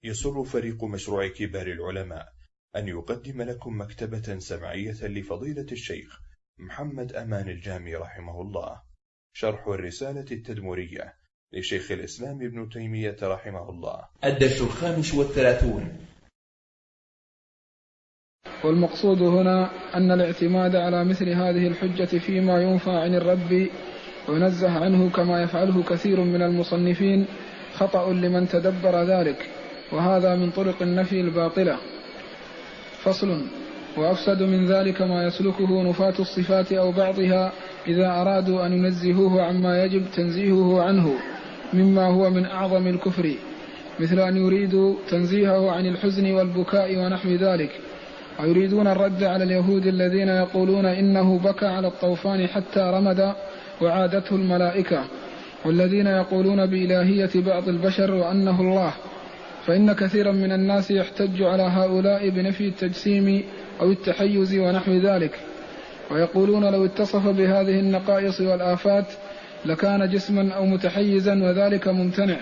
يسر فريق مشروع كبار العلماء أن يقدم لكم مكتبة سمعية لفضيلة الشيخ محمد أمان الجامي رحمه الله، شرح الرسالة التدمرية لشيخ الإسلام ابن تيمية رحمه الله. الدرس 35. والمقصود هنا أن الاعتماد على مثل هذه الحجة فيما ينفى عن الرب وينزه عنه كما يفعله كثير من المصنفين خطأ لمن تدبر ذلك، وهذا من طرق النفي الباطلة. فصل: وأفسد من ذلك ما يسلكه نفاة الصفات أو بعضها إذا أرادوا أن ينزهوه عما يجب تنزيهه عنه مما هو من أعظم الكفر، مثل أن يريدوا تنزيهه عن الحزن والبكاء ونحو ذلك، ويريدون الرد على اليهود الذين يقولون إنه بكى على الطوفان حتى رمد وعادته الملائكة، والذين يقولون بإلهية بعض البشر وأنه الله. فإن كثيرا من الناس يحتج على هؤلاء بنفي التجسيم أو التحيز ونحو ذلك، ويقولون لو اتصف بهذه النقائص والآفات لكان جسما أو متحيزا، وذلك ممتنع.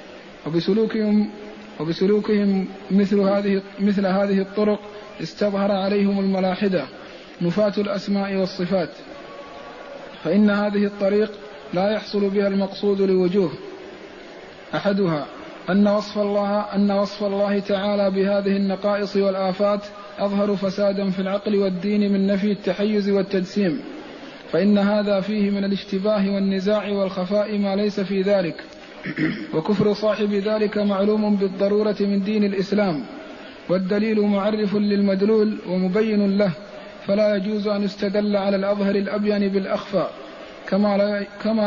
وبسلوكهم مثل هذه الطرق استظهر عليهم الملاحدة نفاة الأسماء والصفات، فإن هذه الطريق لا يحصل بها المقصود لوجوه: أحدها أن وصف الله تعالى بهذه النقائص والآفات أظهر فسادا في العقل والدين من نفي التحيز والتجسيم، فإن هذا فيه من الاشتباه والنزاع والخفاء ما ليس في ذلك، وكفر صاحب ذلك معلوم بالضرورة من دين الإسلام، والدليل معرف للمدلول ومبين له، فلا يجوز أن يستدل على الأظهر الأبين بالأخفى، كما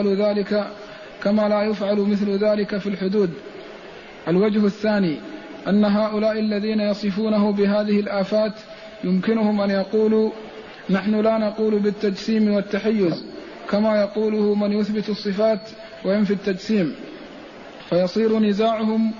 لا يفعل مثل ذلك في الحدود. الوجه الثاني أن هؤلاء الذين يصفونه بهذه الآفات يمكنهم أن يقولوا نحن لا نقول بالتجسيم والتحيز كما يقوله من يثبت الصفات وينفي التجسيم، فيصير نزاعهم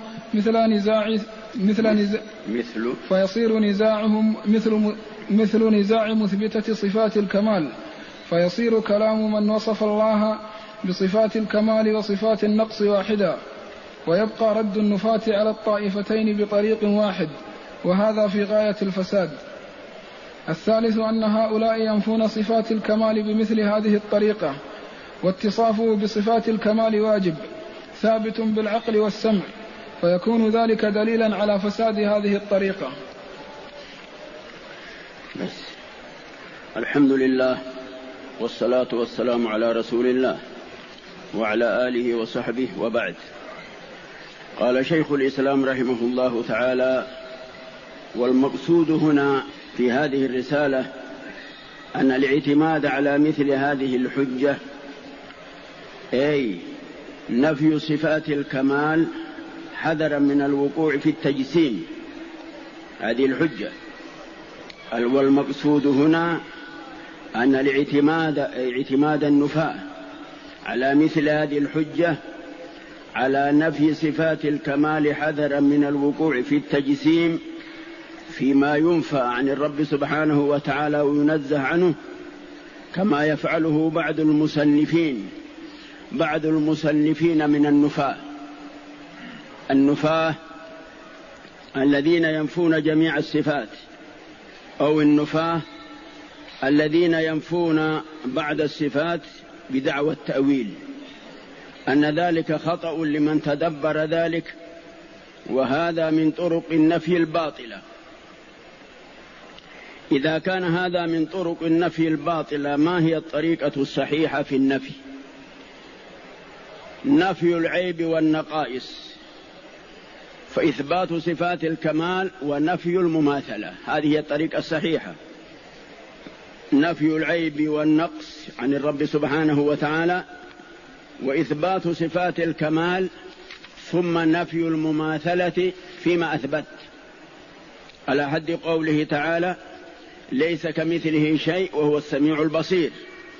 مثل نزاع مثبتة صفات الكمال، فيصير كلام من وصف الله بصفات الكمال وصفات النقص واحدا، ويبقى رد النفاة على الطائفتين بطريق واحد، وهذا في غاية الفساد. الثالث أن هؤلاء ينفون صفات الكمال بمثل هذه الطريقة، واتصافه بصفات الكمال واجب ثابت بالعقل والسمع، فيكون ذلك دليلا على فساد هذه الطريقة. الحمد لله والصلاة والسلام على رسول الله وعلى آله وصحبه، وبعد. قال شيخ الإسلام رحمه الله تعالى: والمقصود هنا في هذه الرسالة أن الاعتماد على مثل هذه الحجة، أي نفي صفات الكمال حذرا من الوقوع في التجسيم، هذه الحجة. والمقصود هنا أن اعتماد النفاة على مثل هذه الحجة على نفي صفات الكمال حذرا من الوقوع في التجسيم فيما ينفى عن الرب سبحانه وتعالى وينزه عنه، كما يفعله بعض المصنفين من النفاة الذين ينفون جميع الصفات، أو النفاة الذين ينفون بعض الصفات بدعوى التأويل، أن ذلك خطأ لمن تدبر ذلك، وهذا من طرق النفي الباطلة. إذا كان هذا من طرق النفي الباطلة، ما هي الطريقة الصحيحة في النفي؟ نفي العيب والنقائص، فإثبات صفات الكمال ونفي المماثلة، هذه هي الطريقة الصحيحة. نفي العيب والنقص عن الرب سبحانه وتعالى، وإثبات صفات الكمال، ثم نفي المماثلة فيما أثبت، على حد قوله تعالى: ليس كمثله شيء وهو السميع البصير.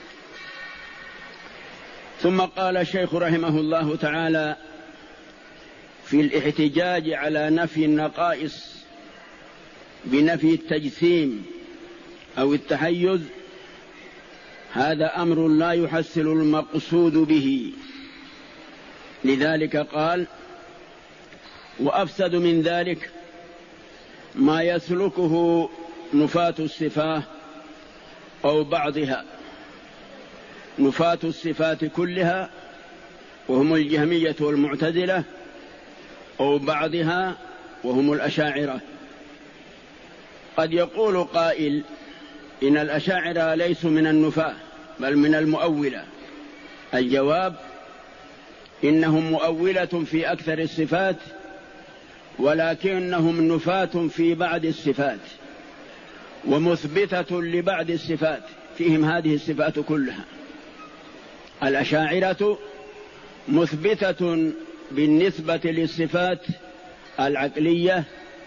ثم قال الشيخ رحمه الله تعالى في الاحتجاج على نفي النقائص بنفي التجسيم أو التحيز: هذا أمر لا يحصل المقصود به، لذلك قال: وأفسد من ذلك ما يسلكه نفاة الصفات أو بعضها، نفاة الصفات كلها وهم الجهمية والمعتزلة، أو بعضها وهم الأشاعرة. قد يقول قائل إن الأشاعرة ليسوا من النفاة بل من المؤولة. الجواب: إنهم مؤولة في أكثر الصفات، ولكنهم نفاة في بعض الصفات ومثبتة لبعض الصفات، فيهم هذه الصفات كلها. الأشاعرة مثبتة بالنسبة للصفات العقلية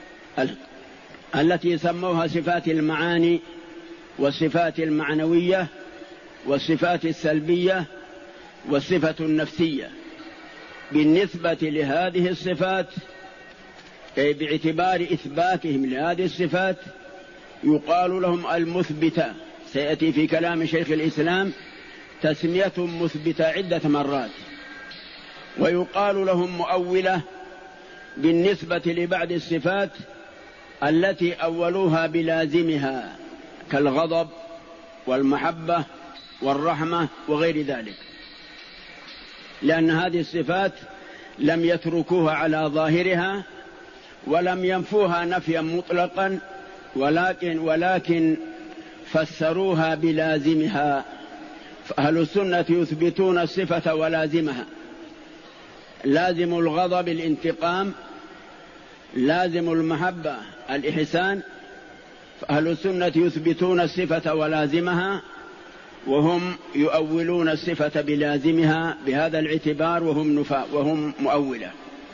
التي سموها صفات المعاني والصفات المعنوية والصفات السلبية والصفة النفسية. بالنسبة لهذه الصفات أي باعتبار إثباتهم لهذه الصفات يقال لهم المثبتة. سيأتي في كلام شيخ الإسلام تسمية مثبتة عدة مرات. ويقال لهم مؤولة بالنسبة لبعض الصفات التي أولوها بلازمها كالغضب والمحبة والرحمة وغير ذلك، لأن هذه الصفات لم يتركوها على ظاهرها ولم ينفوها نفيا مطلقا، ولكن فسروها بلازمها. فأهل السنة يثبتون الصفة ولازمها. لازم الغضب الانتقام، لازم المحبة الإحسان. فأهل السنة يثبتون الصفة ولازمها، وهم يؤولون الصفة بلازمها بهذا الاعتبار، وهم مؤولة.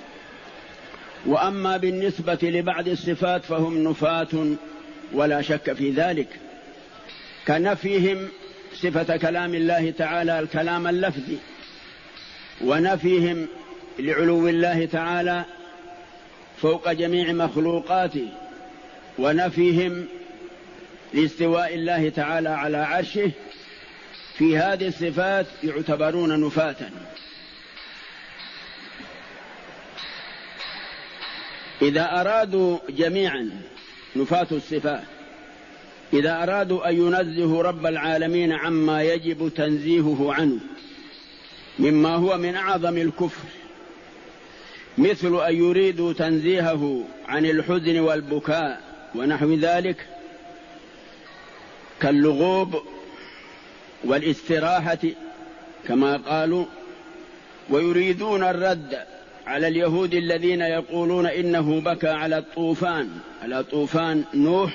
وأما بالنسبة لبعض الصفات فهم نفاة ولا شك في ذلك، كنفيهم صفة كلام الله تعالى الكلام اللفظي، ونفيهم لعلو الله تعالى فوق جميع مخلوقاته، ونفيهم لاستواء الله تعالى على عرشه. في هذه الصفات يعتبرون نفاة. إذا أرادوا جميعا نفاة الصفات إذا أرادوا أن ينزهوا رب العالمين عما يجب تنزيهه عنه مما هو من أعظم الكفر، مثل أن يريدوا تنزيهه عن الحزن والبكاء ونحو ذلك كاللغوب والاستراحة كما قالوا، ويريدون الرد على اليهود الذين يقولون إنه بكى على طوفان نوح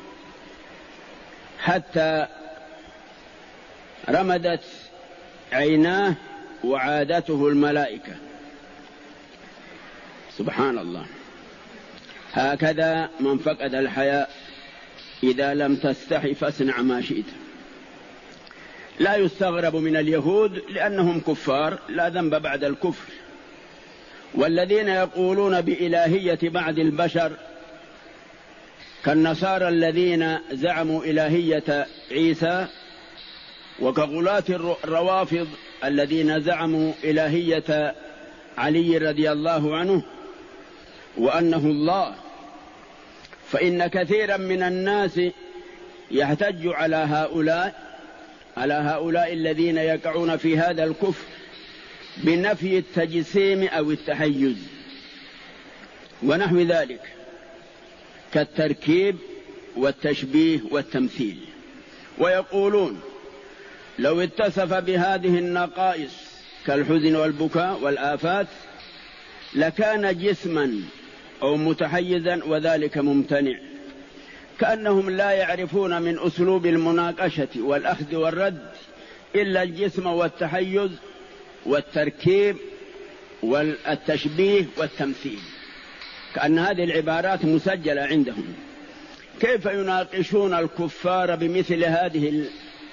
حتى رمدت عيناه وعادته الملائكة. سبحان الله. هكذا من فقد الحياء إذا لم تستحي فاصنع ما شئت. لا يستغرب من اليهود لأنهم كفار لا ذنب بعد الكفر. والذين يقولون بإلهية بعض البشر كالنصارى الذين زعموا إلهية عيسى، وكغلاة الروافض الذين زعموا إلهية علي رضي الله عنه وأنه الله. فإن كثيرا من الناس يحتج على هؤلاء الذين يقعون في هذا الكفر بنفي التجسيم أو التحيز ونحو ذلك كالتركيب والتشبيه والتمثيل، ويقولون لو اتصف بهذه النقائص كالحزن والبكاء والآفات لكان جسما أو متحيزا، وذلك ممتنع. كأنهم لا يعرفون من أسلوب المناقشة والأخذ والرد إلا الجسم والتحيز والتركيب والتشبيه والتمثيل، كأن هذه العبارات مسجلة عندهم. كيف يناقشون الكفار بمثل هذه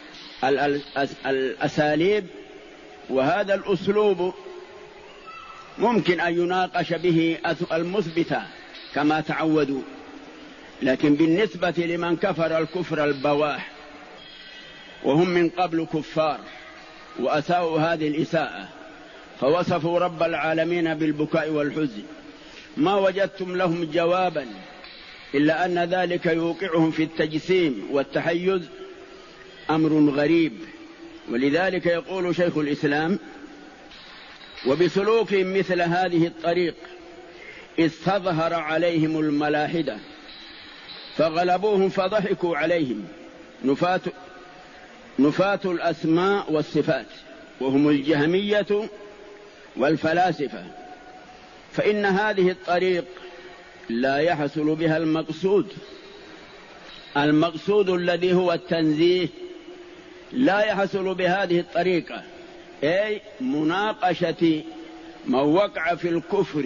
الأساليب؟ وهذا الأسلوب ممكن أن يناقش به المثبتة كما تعودوا، لكن بالنسبة لمن كفر الكفر البواح وهم من قبل كفار وأساءوا هذه الإساءة، فوصفوا رب العالمين بالبكاء والحزن، ما وجدتم لهم جوابا إلا أن ذلك يوقعهم في التجسيم والتحيز أمر غريب. ولذلك يقول شيخ الإسلام: وبسلوك مثل هذه الطريق استظهر عليهم الملاحدة فغلبوهم فضحكوا عليهم نفاة الأسماء والصفات، وهم الجهمية والفلاسفة. فإن هذه الطريق لا يحصل بها المقصود الذي هو التنزيه، لا يحصل بهذه الطريقة، أي مناقشة من وقع في الكفر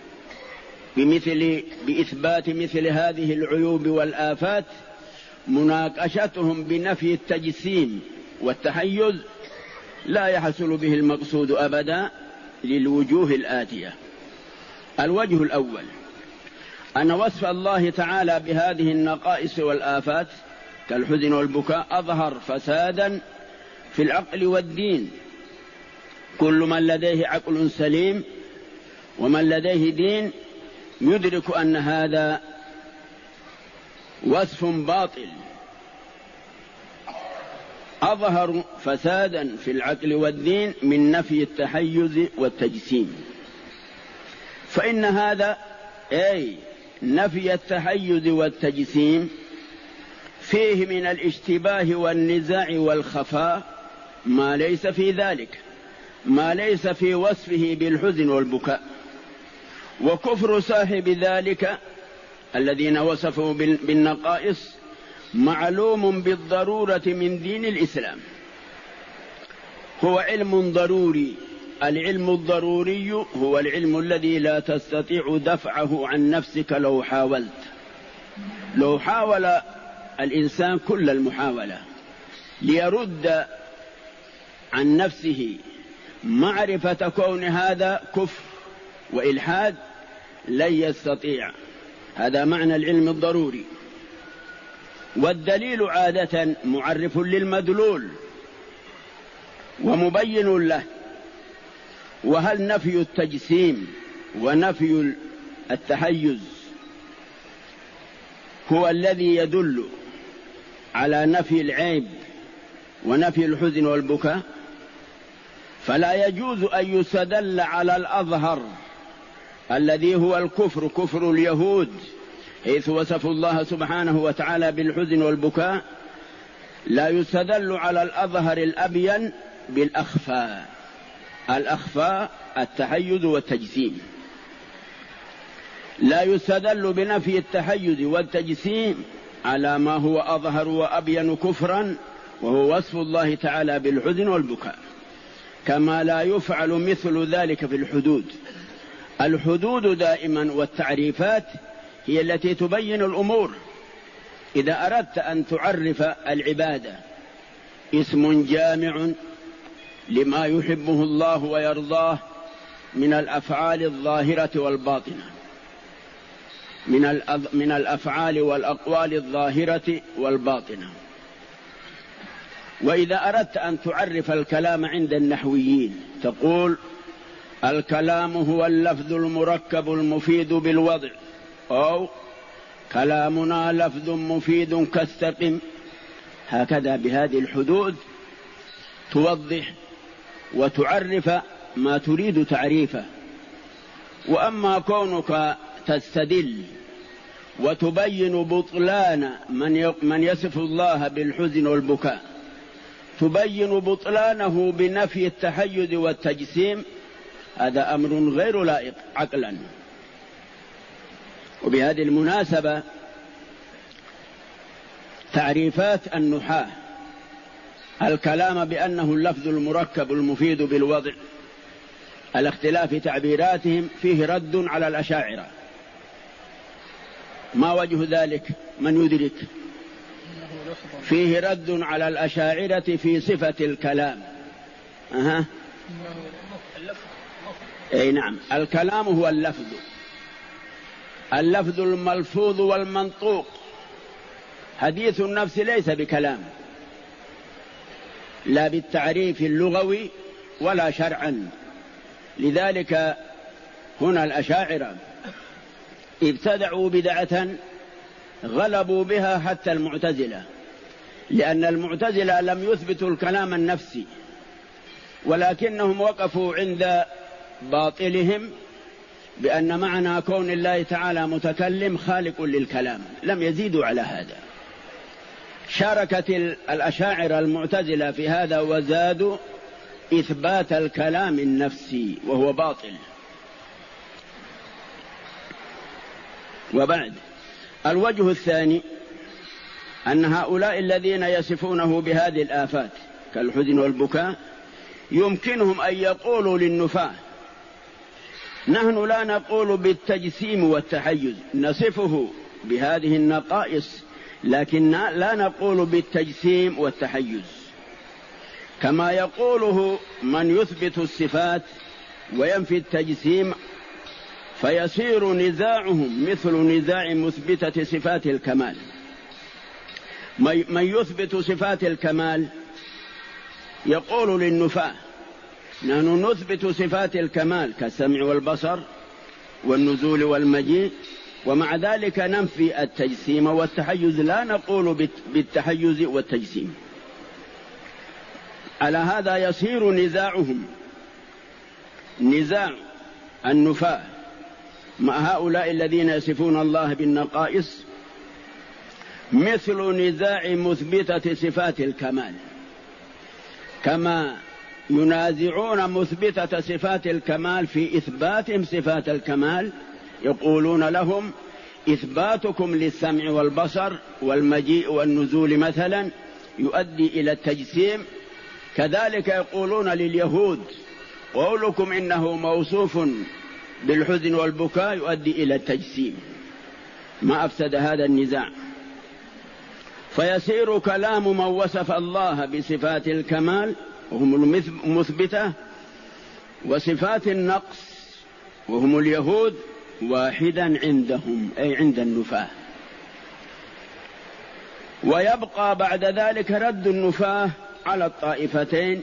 بإثبات مثل هذه العيوب والآفات، مناقشتهم بنفي التجسيم والتحيز لا يحصل به المقصود أبدا للوجوه الآتية. الوجه الأول أن وصف الله تعالى بهذه النقائص والآفات كالحزن والبكاء أظهر فسادا في العقل والدين. كل من لديه عقل سليم ومن لديه دين يدرك أن هذا وصف باطل، أظهر فسادا في العقل والدين من نفي التحيز والتجسيم. فإن هذا أي نفي التحيز والتجسيم فيه من الاشتباه والنزاع والخفاء ما ليس في ذلك، ما ليس في وصفه بالحزن والبكاء. وكفر صاحب ذلك الذين وصفوا بالنقائص معلوم بالضرورة من دين الإسلام، هو علم ضروري. العلم الضروري هو العلم الذي لا تستطيع دفعه عن نفسك لو حاولت. لو حاول الإنسان كل المحاولة ليرد عن نفسه معرفة كون هذا كفر وإلحاد لن يستطيع. هذا معنى العلم الضروري. والدليل عادة معرف للمدلول ومبين له. وهل نفي التجسيم ونفي التحيز هو الذي يدل على نفي العيب ونفي الحزن والبكاء؟ فلا يجوز أن يستدل على الأظهر الذي هو الكفر، كفر اليهود، حيث وصفوا الله سبحانه وتعالى بالحزن والبكاء. لا يستدل على الأظهر الأبين بالأخفاء، الأخفاء التحيز والتجسيم. لا يستدل بنفي التحيز والتجسيم على ما هو أظهر وأبين كفرا، وهو وصف الله تعالى بالحزن والبكاء. كما لا يفعل مثل ذلك في الحدود. الحدود دائما والتعريفات هي التي تبين الأمور. إذا أردت أن تعرف العبادة اسم جامع لما يحبه الله ويرضاه من الأفعال الظاهرة والباطنة، من الأفعال والأقوال الظاهرة والباطنة. وإذا أردت أن تعرف الكلام عند النحويين تقول: الكلام هو اللفظ المركب المفيد بالوضع، أو كلامنا لفظ مفيد كاستقم. هكذا بهذه الحدود توضح وتعرف ما تريد تعريفه. وأما كونك تستدل وتبين بطلان من يصف الله بالحزن والبكاء، تبين بطلانه بنفي التحيز والتجسيم، هذا أمر غير لائق عقلا. وبهذه المناسبة تعريفات النحاة: الكلام بأنه اللفظ المركب المفيد بالوضع، الاختلاف تعبيراتهم فيه رد على الأشاعرة. ما وجه ذلك؟ من يدرك؟ فيه رد على الأشاعرة في صفة الكلام. أي نعم، الكلام هو اللفظ الملفوظ والمنطوق. حديث النفس ليس بكلام، لا بالتعريف اللغوي ولا شرعا. لذلك هنا الأشاعرة ابتدعوا بدعة غلبوا بها حتى المعتزلة، لأن المعتزلة لم يثبتوا الكلام النفسي، ولكنهم وقفوا عند باطلهم بأن معنى كون الله تعالى متكلم خالق للكلام، لم يزيدوا على هذا. شاركت الأشاعرة المعتزلة في هذا وزادوا إثبات الكلام النفسي وهو باطل. وبعد، الوجه الثاني أن هؤلاء الذين يصفونه بهذه الآفات كالحزن والبكاء يمكنهم أن يقولوا للنفاة: نحن لا نقول بالتجسيم والتحيز، نصفه بهذه النقائص، لكن لا نقول بالتجسيم والتحيز، كما يقوله من يثبت الصفات وينفي التجسيم، فيصير نزاعهم مثل نزاع مثبتة صفات الكمال. من يثبت صفات الكمال يقول للنفاة: نحن نثبت صفات الكمال كالسمع والبصر والنزول والمجيء، ومع ذلك ننفي التجسيم والتحيز، لا نقول بالتحيز والتجسيم. على هذا يصير نزاعهم نزاع النفاة مع هؤلاء الذين يصفون الله بالنقائص مثل نزاع مثبتة صفات الكمال، كما ينازعون مثبتة صفات الكمال في إثباتهم صفات الكمال، يقولون لهم: إثباتكم للسمع والبصر والمجيء والنزول مثلا يؤدي إلى التجسيم، كذلك يقولون لليهود: قولكم إنه موصوف بالحزن والبكاء يؤدي إلى التجسيم. ما أفسد هذا النزاع، فيصير كلام من وصف الله بصفات الكمال وهم المثبتة وصفات النقص وهم اليهود واحدا عندهم، أي عند النفاة. ويبقى بعد ذلك رد النفاة على الطائفتين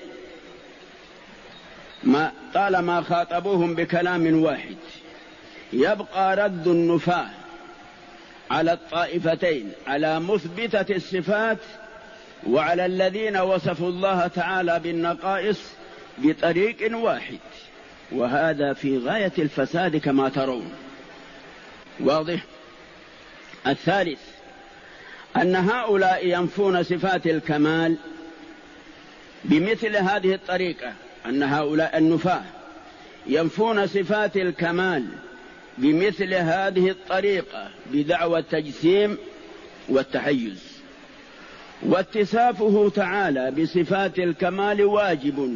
طالما خاطبوهم بكلام واحد، يبقى رد النفاة على الطائفتين، على مثبتة الصفات وعلى الذين وصفوا الله تعالى بالنقائص بطريق واحد، وهذا في غاية الفساد كما ترون. واضح؟ الثالث أن هؤلاء ينفون صفات الكمال بمثل هذه الطريقة، أن هؤلاء النفاة ينفون صفات الكمال بمثل هذه الطريقة بدعوى التجسيم والتحيز. واتصافه تعالى بصفات الكمال واجب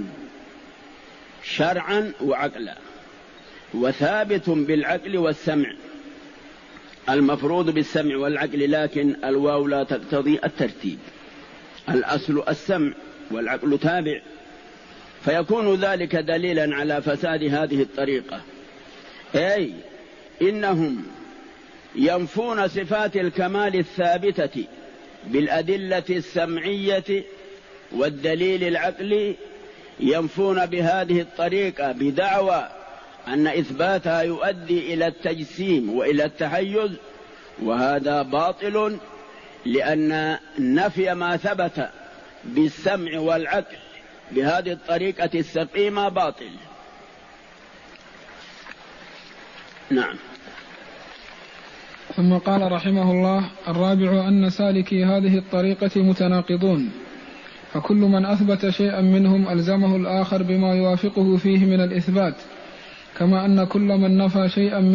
شرعا وعقلا، وثابت بالعقل والسمع، المفروض بالسمع والعقل، لكن الواو لا تقتضي الترتيب، الأصل السمع والعقل تابع، فيكون ذلك دليلا على فساد هذه الطريقة. أي إنهم ينفون صفات الكمال الثابتة بالأدلة السمعية والدليل العقلي، ينفون بهذه الطريقة بدعوى أن إثباتها يؤدي إلى التجسيم وإلى التحيز، وهذا باطل، لأن نفي ما ثبت بالسمع والعقل بهذه الطريقة السقيمة باطل. نعم. ثم قال رحمه الله: الرابع أن سالكي هذه الطريقة متناقضون، فكل من أثبت شيئا منهم ألزمه الآخر بما يوافقه فيه من الإثبات، كما أن كل من نفى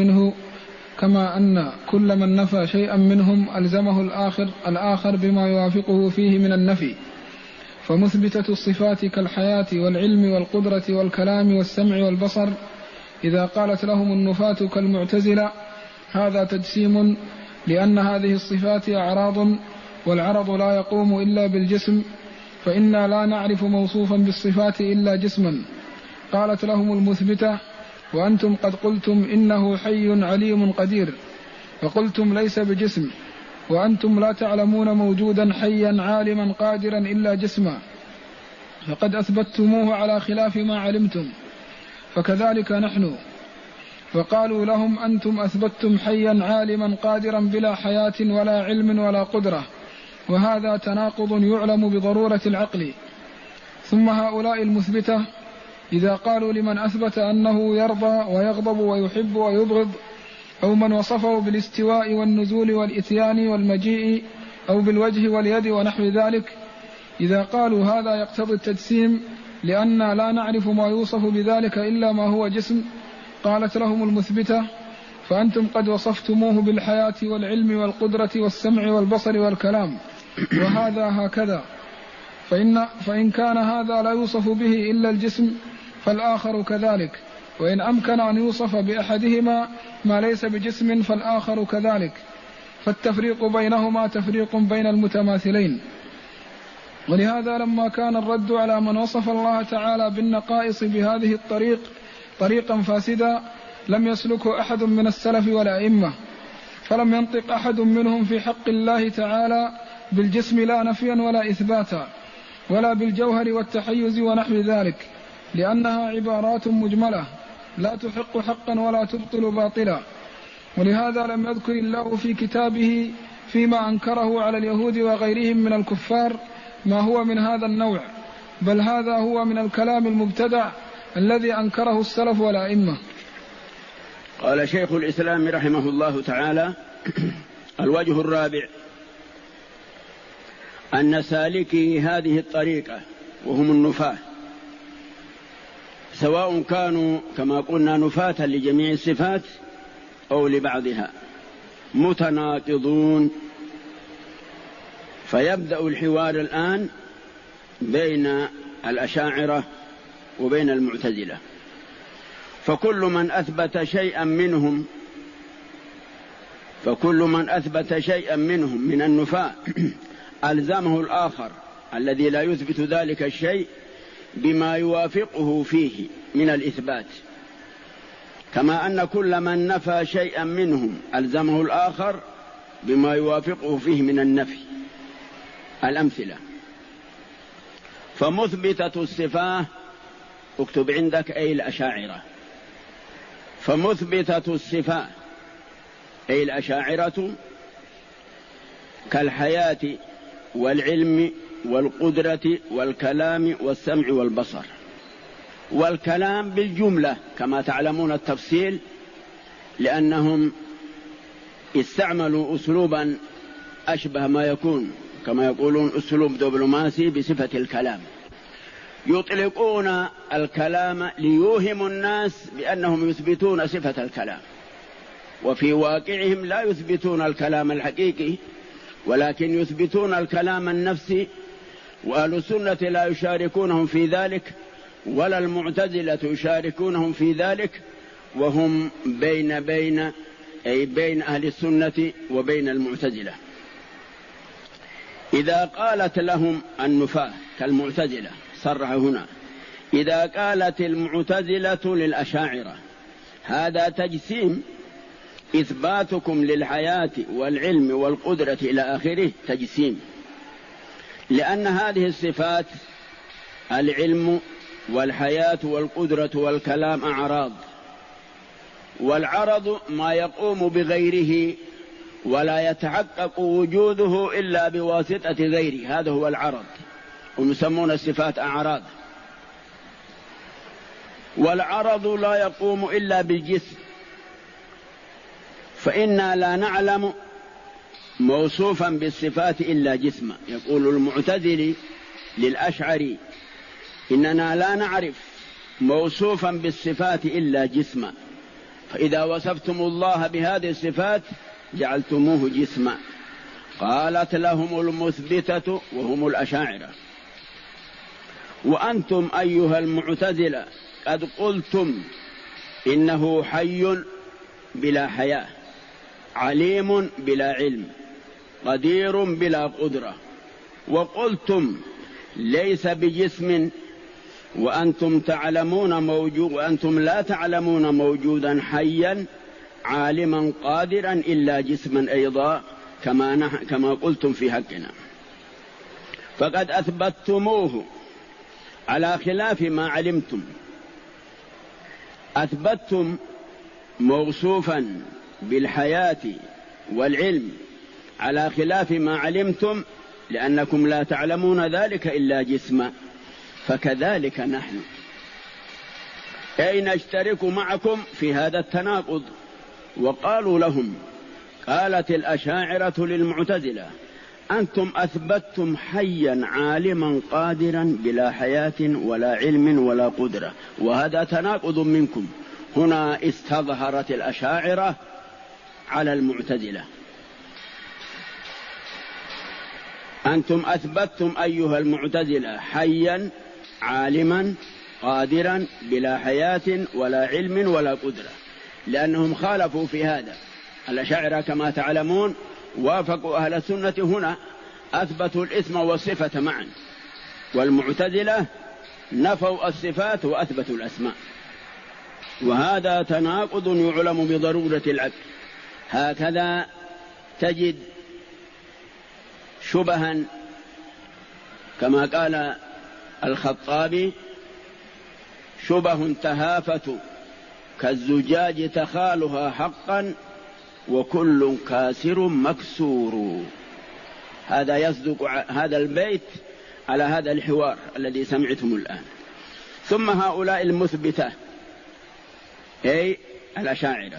شيئا منهم ألزمه الآخر بما يوافقه فيه من النفي. فمثبتة الصفات كالحياة والعلم والقدرة والكلام والسمع والبصر إذا قالت لهم النفاة كالمعتزلة هذا تجسيم، لأن هذه الصفات أعراض، والعرض لا يقوم إلا بالجسم، فإنا لا نعرف موصوفا بالصفات إلا جسما. قالت لهم المثبتة: وأنتم قد قلتم إنه حي عليم قدير، فقلتم ليس بجسم، وأنتم لا تعلمون موجودا حيا عالما قادرا إلا جسما، فقد أثبتتموه على خلاف ما علمتم. فكذلك نحن، فقالوا لهم أنتم أثبتتم حيا عالما قادرا بلا حياة ولا علم ولا قدرة، وهذا تناقض يعلم بضرورة العقل. ثم هؤلاء المثبتة إذا قالوا لمن أثبت أنه يرضى ويغضب ويحب ويبغض، أو من وصفه بالاستواء والنزول والإتيان والمجيء أو بالوجه واليد ونحو ذلك، إذا قالوا هذا يقتضي التجسيم لأننا لا نعرف ما يوصف بذلك إلا ما هو جسم، قالت لهم المثبتة فأنتم قد وصفتموه بالحياة والعلم والقدرة والسمع والبصر والكلام، وهذا هكذا، فإن كان هذا لا يوصف به إلا الجسم فالآخر كذلك، وإن أمكن أن يوصف بأحدهما ما ليس بجسم فالآخر كذلك، فالتفريق بينهما تفريق بين المتماثلين. ولهذا لما كان الرد على من وصف الله تعالى بالنقائص بهذه الطريق طريقا فاسدا لم يسلكه أحد من السلف والأئمة، فلم ينطق أحد منهم في حق الله تعالى بالجسم لا نفيا ولا إثباتا، ولا بالجوهر والتحيز ونحو ذلك، لأنها عبارات مجملة لا تحق حقا ولا تبطل باطلا. ولهذا لم يذكر الله في كتابه فيما أنكره على اليهود وغيرهم من الكفار ما هو من هذا النوع، بل هذا هو من الكلام المبتدع الذي أنكره السلف والأئمة. قال شيخ الإسلام رحمه الله تعالى: الوجه الرابع أن سالكي هذه الطريقة وهم النفاة، سواء كانوا كما قلنا نفاة لجميع الصفات أو لبعضها، متناقضون. فيبدأ الحوار الآن بين الأشاعرة وبين المعتزلة، فكل من أثبت شيئا منهم من النفاة ألزمه الآخر الذي لا يثبت ذلك الشيء بما يوافقه فيه من الإثبات، كما أن كل من نفى شيئا منهم ألزمه الآخر بما يوافقه فيه من النفي. الأمثلة: فمثبتة الصفات، اكتب عندك أي الأشاعرة، فمثبتة الصفات أي الأشاعرة كالحياة والعلم والقدرة والكلام والسمع والبصر. والكلام بالجملة كما تعلمون التفصيل، لأنهم استعملوا أسلوبا أشبه ما يكون كما يقولون أسلوب دبلوماسي بصفة الكلام، يطلقون الكلام ليوهموا الناس بأنهم يثبتون صفة الكلام، وفي واقعهم لا يثبتون الكلام الحقيقي ولكن يثبتون الكلام النفسي. وأهل السنة لا يشاركونهم في ذلك، ولا المعتزلة يشاركونهم في ذلك، وهم بين أهل السنة وبين المعتزلة. إذا قالت لهم النفاة كالمعتزلة، صرح هنا، إذا قالت المعتزلة للأشاعرة هذا تجسيم، إثباتكم للحياة والعلم والقدرة إلى آخره تجسيم، لأن هذه الصفات العلم والحياة والقدرة والكلام أعراض، والعرض ما يقوم بغيره ولا يتحقق وجوده إلا بواسطة غيره، هذا هو العرض، ويسمون الصفات أعراض. والعرض لا يقوم إلا بالجسم، فإنا لا نعلم موصوفا بالصفات إلا جسما. يقول المعتزلي للأشعري: إننا لا نعرف موصوفا بالصفات إلا جسما، فإذا وصفتم الله بهذه الصفات جعلتموه جسما. قالت لهم المثبتة وهم الأشاعرة: وأنتم أيها المعتزلة قد قلتم إنه حي بلا حياة، عليم بلا علم، قدير بلا قدرة، وقلتم ليس بجسم، وأنتم لا تعلمون موجودا حيا عالما قادرا إلا جسما أيضا كما قلتم في حقنا، فقد أثبتتموه على خلاف ما علمتم. أثبتتم موصوفا بالحياة والعلم على خلاف ما علمتم، لأنكم لا تعلمون ذلك إلا جسما، فكذلك نحن أي نشترك معكم في هذا التناقض. وقالوا لهم، قالت الأشاعرة للمعتزلة: أنتم أثبتتم حيا عالما قادرا بلا حياة ولا علم ولا قدرة، وهذا تناقض منكم. هنا استظهرت الأشاعرة على المعتزلة. أنتم أثبتتم أيها المعتزلة حيا عالما قادرا بلا حياة ولا علم ولا قدرة، لأنهم خالفوا في هذا. الأشاعرة كما تعلمون وافقوا أهل السنة هنا، أثبتوا الاسم والصفة معا، والمعتزلة نفوا الصفات وأثبتوا الأسماء، وهذا تناقض يعلم بضرورة العقل. هكذا تجد شبها كما قال الخطابي: شبه تهافت كالزجاج تخالها حقا وكل كاسر مكسور. هذا يصدق هذا البيت على هذا الحوار الذي سمعتم الآن. ثم هؤلاء المثبتة أي الأشاعرة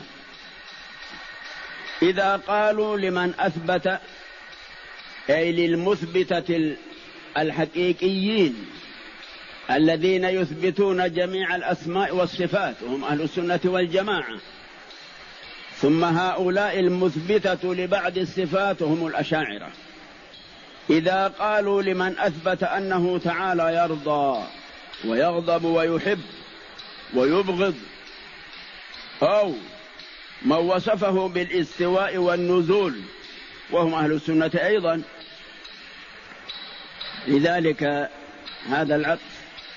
إذا قالوا لمن أثبت، أي للمثبتة الحقيقيين الذين يثبتون جميع الأسماء والصفات وهم أهل السنة والجماعة، ثم هؤلاء المثبتة لبعض الصفات هم الأشاعرة، إذا قالوا لمن أثبت أنه تعالى يرضى ويغضب ويحب ويبغض، أو من وصفه بالاستواء والنزول وهم أهل السنة أيضا، لذلك هذا العطف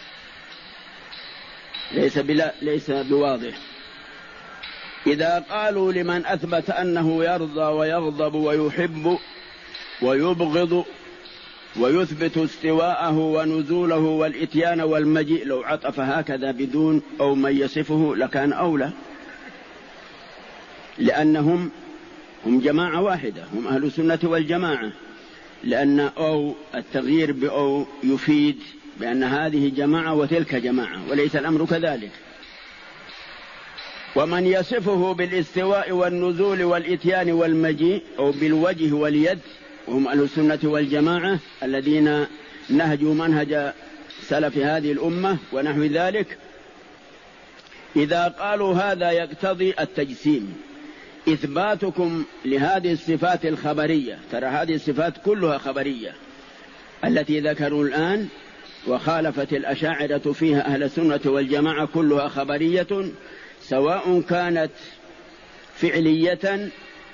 ليس بواضح. إذا قالوا لمن أثبت أنه يرضى ويغضب ويحب ويبغض ويثبت استواءه ونزوله والإتيان والمجيء، لو عطف هكذا بدون أو من يصفه لكان أولى، لأنهم هم جماعة واحدة، هم أهل السنة والجماعة، لأن أو التغيير بأو يفيد بأن هذه جماعة وتلك جماعة، وليس الأمر كذلك. ومن يصفه بالاستواء والنزول والإتيان والمجيء أو بالوجه واليد وهم أهل السنة والجماعة الذين نهجوا منهج سلف هذه الأمة ونحو ذلك، إذا قالوا هذا يقتضي التجسيم. إثباتكم لهذه الصفات الخبرية، ترى هذه الصفات كلها خبرية التي ذكروا الآن وخالفت الأشاعرة فيها أهل السنة والجماعة، كلها خبرية، سواء كانت فعلية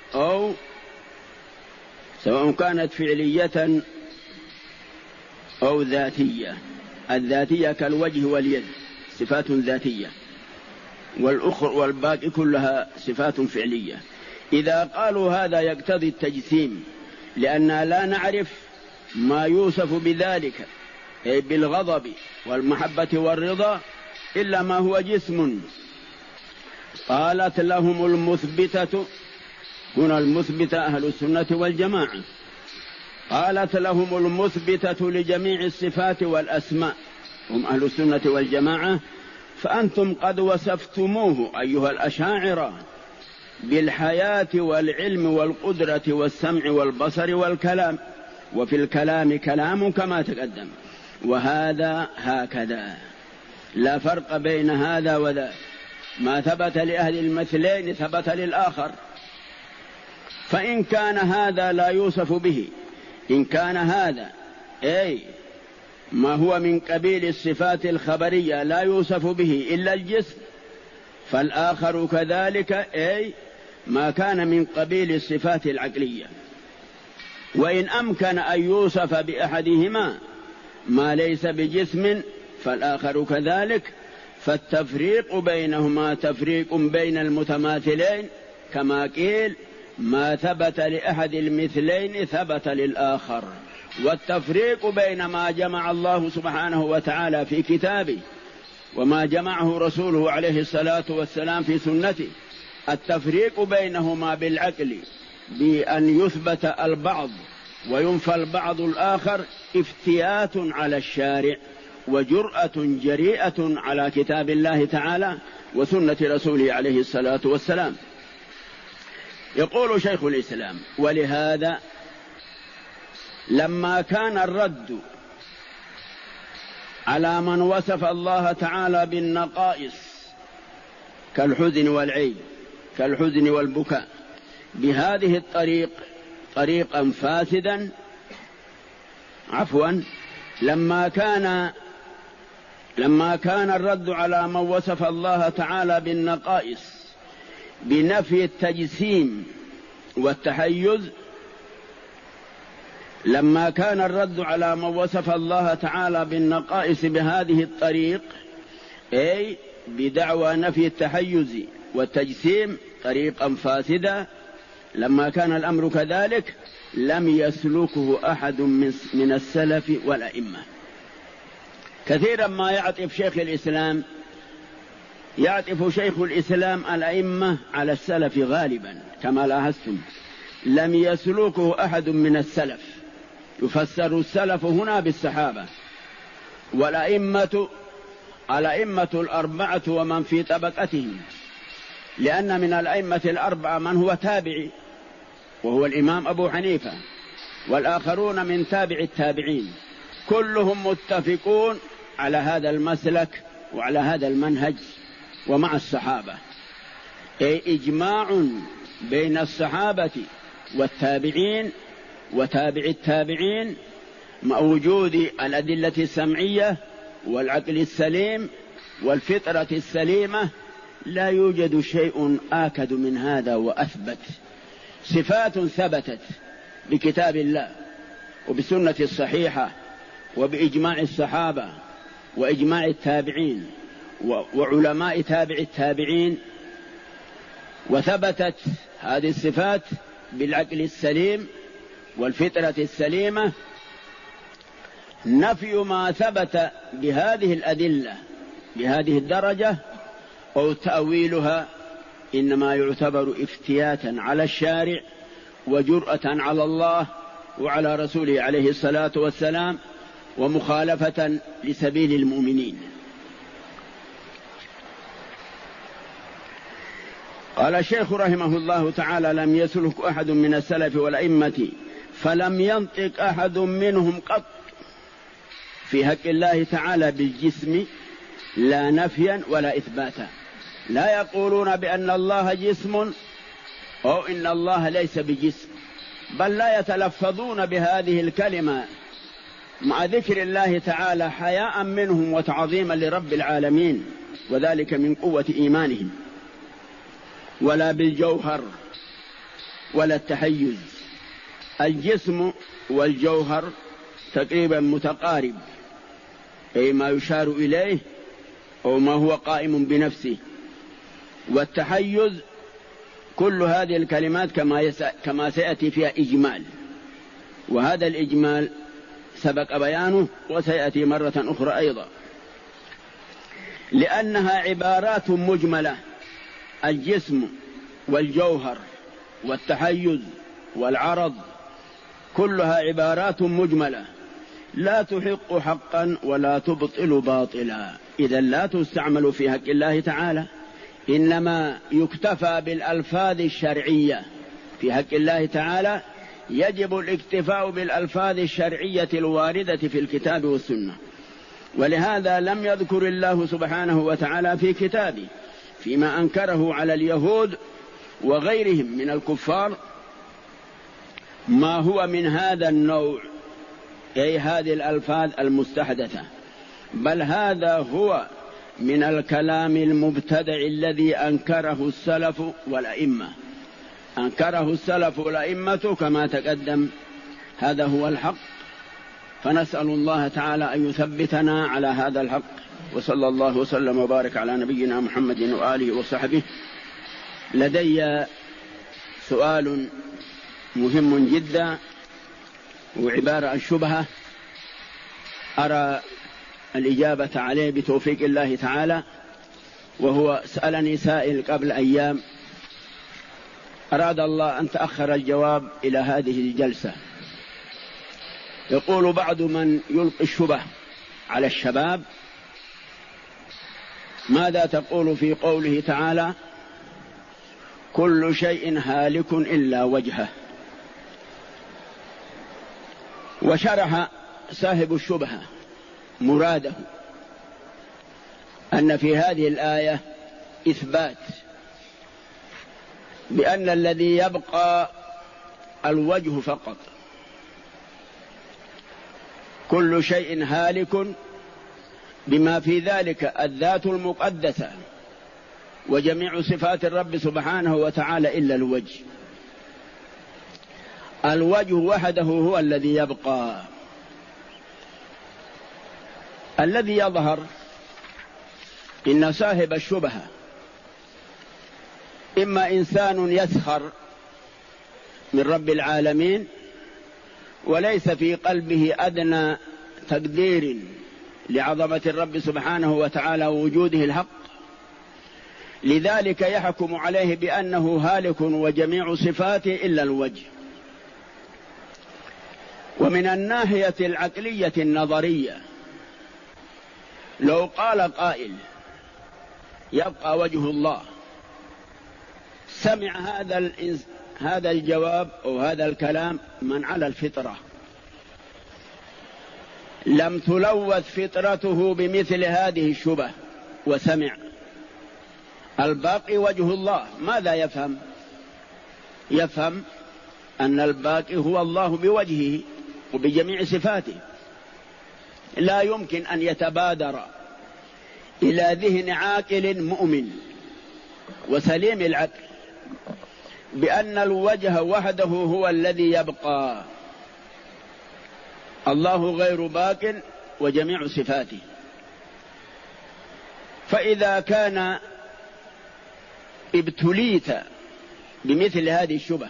أو ذاتية. الذاتية كالوجه واليد صفات ذاتية، والباقي كلها صفات فعلية. إذا قالوا هذا يقتضي التجسيم، لأننا لا نعرف ما يوصف بذلك أي بالغضب والمحبة والرضا إلا ما هو جسم. قالت لهم المثبتة، هنا المثبتة أهل السنة والجماعة، قالت لهم المثبتة لجميع الصفات والأسماء هم أهل السنة والجماعة، فأنتم قد وصفتموه أيها الأشاعرة بالحياة والعلم والقدرة والسمع والبصر والكلام، وفي الكلام كلام كما تقدم، وهذا هكذا، لا فرق بين هذا وذا، ما ثبت لأهل المثلين ثبت للآخر. فإن كان هذا لا يوصف به، إن كان هذا أي ما هو من قبيل الصفات الخبرية لا يوصف به إلا الجسم، فالآخر كذلك أي ما كان من قبيل الصفات العقلية. وإن أمكن أن يوصف بأحدهما ما ليس بجسم فالآخر كذلك، فالتفريق بينهما تفريق بين المتماثلين، كما قيل ما ثبت لأحد المثلين ثبت للآخر. والتفريق بين ما جمع الله سبحانه وتعالى في كتابه وما جمعه رسوله عليه الصلاة والسلام في سنته التفريق بينهما بالعقل بأن يثبت البعض وينفى البعض الآخر افتيات على الشارع وجرأة جريئة على كتاب الله تعالى وسنة رسوله عليه الصلاة والسلام. يقول شيخ الإسلام: ولهذا لما كان الرد على من وصف الله تعالى بالنقائص كالحزن والعيب كالحزن والبكاء بهذه الطريق طريقا فاسدا، لما كان الرد على من وصف الله تعالى بالنقائص بنفي التجسيم والتحيز، لما كان الرد على من وصف الله تعالى بالنقائص بهذه الطريق أي بدعوى نفي التحيز والتجسيم طريقا فاسدا، لما كان الأمر كذلك لم يسلكه أحد من السلف والأئمة. كثيرا ما يعطف شيخ الإسلام الأئمة على السلف غالبا كما لاحظتم، لم يسلكه أحد من السلف. يفسر السلف هنا بالصحابة، والأئمة الأئمة الأربعة ومن في طبقتهم، لأن من الأئمة الأربعة من هو تابعي وهو الإمام أبو حنيفة، والآخرون من تابع التابعين، كلهم متفقون على هذا المسلك وعلى هذا المنهج ومع الصحابة، أي إجماع بين الصحابة والتابعين وتابع التابعين مع وجود الأدلة السمعية والعقل السليم والفطرة السليمة. لا يوجد شيء آكد من هذا وأثبت. صفات ثبتت بكتاب الله وبسنة الصحيحة وبإجماع الصحابة وإجماع التابعين وعلماء تابع التابعين، وثبتت هذه الصفات بالعقل السليم والفطرة السليمة. نفي ما ثبت بهذه الأدلة بهذه الدرجة أو تأويلها إنما يعتبر افتياتا على الشارع وجرأة على الله وعلى رسوله عليه الصلاة والسلام ومخالفة لسبيل المؤمنين. قال الشيخ رحمه الله تعالى: لم يسلك أحد من السلف والأئمة فلم ينطق أحد منهم قط في حق الله تعالى بالجسم لا نفيا ولا إثباتا. لا يقولون بأن الله جسم أو إن الله ليس بجسم، بل لا يتلفظون بهذه الكلمة مع ذكر الله تعالى حياء منهم وتعظيما لرب العالمين، وذلك من قوة إيمانهم. ولا بالجوهر ولا التحيز. الجسم والجوهر تقريبا متقارب، أي ما يشار إليه أو ما هو قائم بنفسه. والتحيز كل هذه الكلمات كما سيأتي فيها إجمال، وهذا الإجمال سبق بيانه وسيأتي مرة أخرى أيضا، لأنها عبارات مجملة. الجسم والجوهر والتحيز والعرض كلها عبارات مجملة لا تحق حقا ولا تبطل باطلا، إذا لا تستعمل في حق الله تعالى، إنما يكتفى بالألفاظ الشرعية. في حق الله تعالى يجب الاكتفاء بالألفاظ الشرعية الواردة في الكتاب والسنة. ولهذا لم يذكر الله سبحانه وتعالى في كتابه فيما أنكره على اليهود وغيرهم من الكفار ما هو من هذا النوع، أي هذه الألفاظ المستحدثة، بل هذا هو من الكلام المبتدع الذي أنكره السلف والأئمة. أنكره السلف والأئمة كما تقدم، هذا هو الحق، فنسأل الله تعالى أن يثبتنا على هذا الحق. وصلى الله وسلم وبارك على نبينا محمد وآله وصحبه. لدي سؤال مهم جدا وعبارة عن شبهة أرى الإجابة عليه بتوفيق الله تعالى. وهو سألني سائل قبل أيام أراد الله أن تأخر الجواب إلى هذه الجلسة. يقول بعض من يلقي الشبه على الشباب: ماذا تقول في قوله تعالى: كل شيء هالك إلا وجهه؟ وشرح صاحب الشبهة مراده أن في هذه الآية إثبات بأن الذي يبقى الوجه فقط، كل شيء هالك، بما في ذلك الذات المقدسة وجميع صفات الرب سبحانه وتعالى إلا الوجه. الوجه وحده هو الذي يبقى. الذي يظهر إن صاحب الشبهة إما إنسان يسخر من رب العالمين وليس في قلبه أدنى تقدير لعظمة الرب سبحانه وتعالى ووجوده الحق، لذلك يحكم عليه بأنه هالك وجميع صفاته إلا الوجه. ومن الناحية العقلية النظرية، لو قال قائل يبقى وجه الله، سمع هذا الجواب أو هذا الكلام من على الفطرة، لم تلوث فطرته بمثل هذه الشبه، وسمع الباقي وجه الله، ماذا يفهم؟ يفهم أن الباقي هو الله بوجهه وبجميع صفاته. لا يمكن أن يتبادر إلى ذهن عاقل مؤمن وسليم العقل بأن الوجه وحده هو الذي يبقى، الله غير باق وجميع صفاته. فإذا كان ابتليت بمثل هذه الشبهة،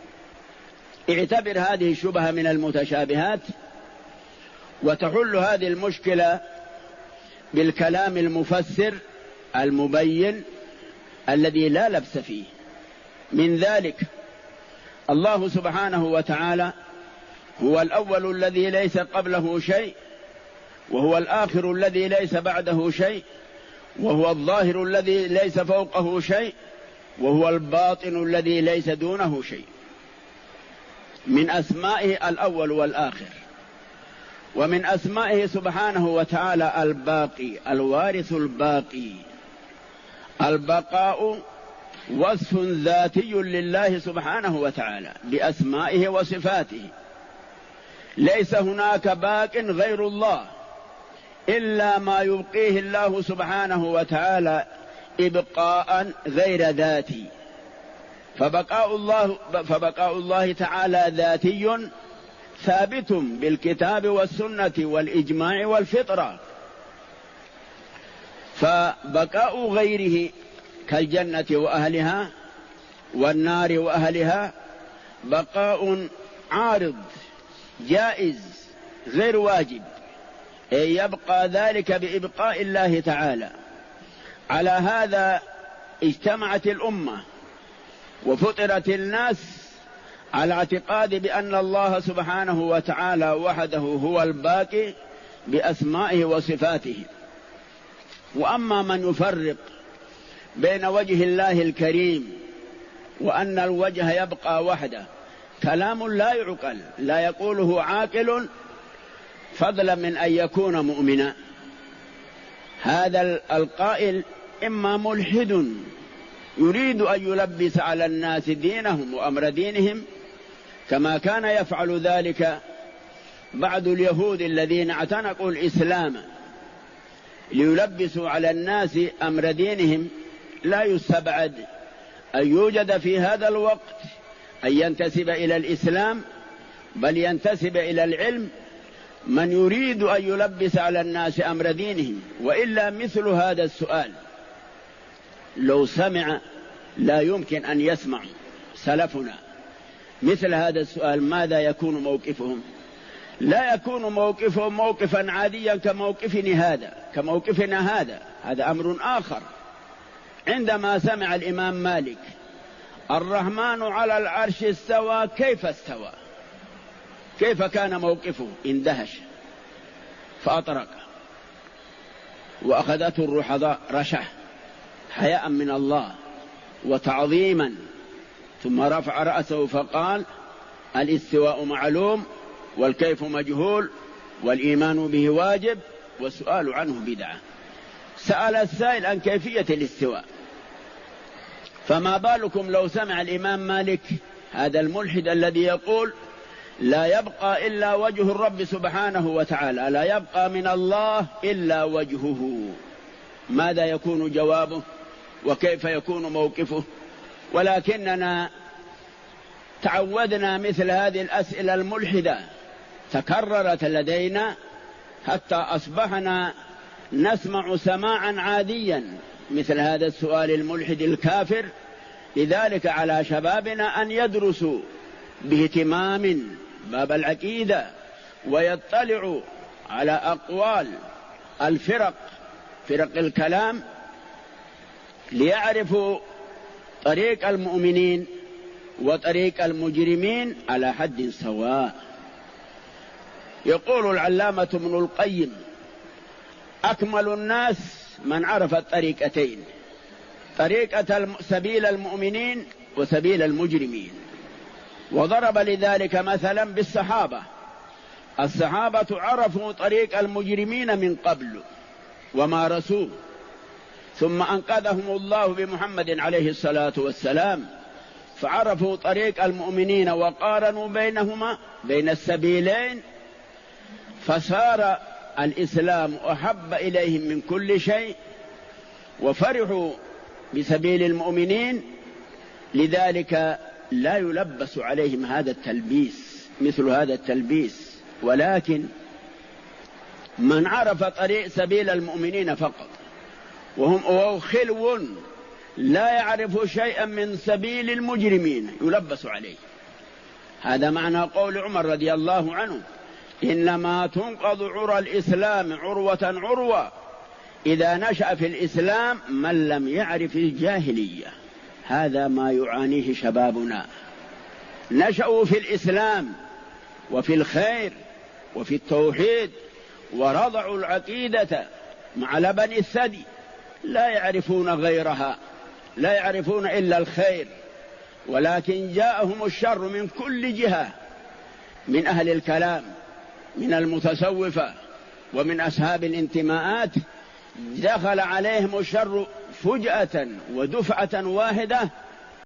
اعتبر هذه الشبهة من المتشابهات، وتحل هذه المشكلة بالكلام المفسر المبين الذي لا لبس فيه. من ذلك الله سبحانه وتعالى هو الأول الذي ليس قبله شيء، وهو الآخر الذي ليس بعده شيء، وهو الظاهر الذي ليس فوقه شيء، وهو الباطن الذي ليس دونه شيء. من أسمائه الأول والآخر. ومن أسمائه سبحانه وتعالى الباقي، الوارث الباقي. البقاء وصف ذاتي لله سبحانه وتعالى بأسمائه وصفاته. ليس هناك باق غير الله إلا ما يبقيه الله سبحانه وتعالى إبقاء غير ذاتي. فبقاء الله تعالى ذاتي ثابت بالكتاب والسنة والإجماع والفطرة. فبقاء غيره كالجنة وأهلها والنار وأهلها بقاء عارض جائز غير واجب، أي يبقى ذلك بإبقاء الله تعالى. على هذا اجتمعت الأمة وفطرت الناس على اعتقاد بأن الله سبحانه وتعالى وحده هو الباقي بأسمائه وصفاته. وأما من يفرق بين وجه الله الكريم وأن الوجه يبقى وحده، كلام لا يعقل، لا يقوله عاقل فضلا من أن يكون مؤمنا. هذا القائل إما ملحد يريد أن يلبس على الناس دينهم وأمر دينهم، كما كان يفعل ذلك بعض اليهود الذين اعتنقوا الإسلام ليلبسوا على الناس أمر دينهم. لا يستبعد أن يوجد في هذا الوقت أن ينتسب إلى الإسلام، بل ينتسب إلى العلم، من يريد أن يلبس على الناس أمر دينهم. وإلا مثل هذا السؤال لو سمع، لا يمكن أن يسمع سلفنا مثل هذا السؤال، ماذا يكون موقفهم؟ لا يكون موقفهم موقفا عاديا كموقفنا هذا أمر آخر. عندما سمع الإمام مالك الرحمن على العرش استوى، كيف استوى؟ كيف كان موقفه؟ اندهش فأطرق وأخذته الرحضاء رشح حياء من الله وتعظيما، ثم رفع رأسه فقال: الاستواء معلوم والكيف مجهول والإيمان به واجب والسؤال عنه بدعة. سأل السائل عن كيفية الاستواء، فما بالكم لو سمع الإمام مالك هذا الملحد الذي يقول لا يبقى إلا وجه الرب سبحانه وتعالى، لا يبقى من الله إلا وجهه، ماذا يكون جوابه وكيف يكون موقفه؟ ولكننا تعودنا مثل هذه الأسئلة الملحدة تكررت لدينا حتى أصبحنا نسمع سماعا عاديا مثل هذا السؤال الملحد الكافر. لذلك على شبابنا أن يدرسوا باهتمام باب العقيدة ويطلعوا على أقوال الفرق، فرق الكلام، ليعرفوا طريق المؤمنين وطريق المجرمين على حد سواء. يقول العلامة ابن القيم: أكمل الناس من عرف الطريقتين، طريقة سبيل المؤمنين وسبيل المجرمين. وضرب لذلك مثلا بالصحابة، الصحابة عرفوا طريق المجرمين من قبل ومارسوه، ثم أنقذهم الله بمحمد عليه الصلاة والسلام فعرفوا طريق المؤمنين وقارنوا بينهما بين السبيلين، فصار الإسلام أحب إليهم من كل شيء وفرحوا بسبيل المؤمنين. لذلك لا يلبس عليهم هذا التلبيس، مثل هذا التلبيس، ولكن من عرف طريق سبيل المؤمنين فقط وهو خلو لا يعرف شيئا من سبيل المجرمين يلبس عليه. هذا معنى قول عمر رضي الله عنه: إنما تنقض عرى الإسلام عروة عروة إذا نشأ في الإسلام من لم يعرف الجاهلية. هذا ما يعانيه شبابنا، نشأوا في الإسلام وفي الخير وفي التوحيد ورضعوا العقيدة مع لبن الثدي، لا يعرفون غيرها، لا يعرفون إلا الخير، ولكن جاءهم الشر من كل جهة، من أهل الكلام، من المتصوفة، ومن أصحاب الانتماءات. دخل عليهم الشر فجأة ودفعة واحدة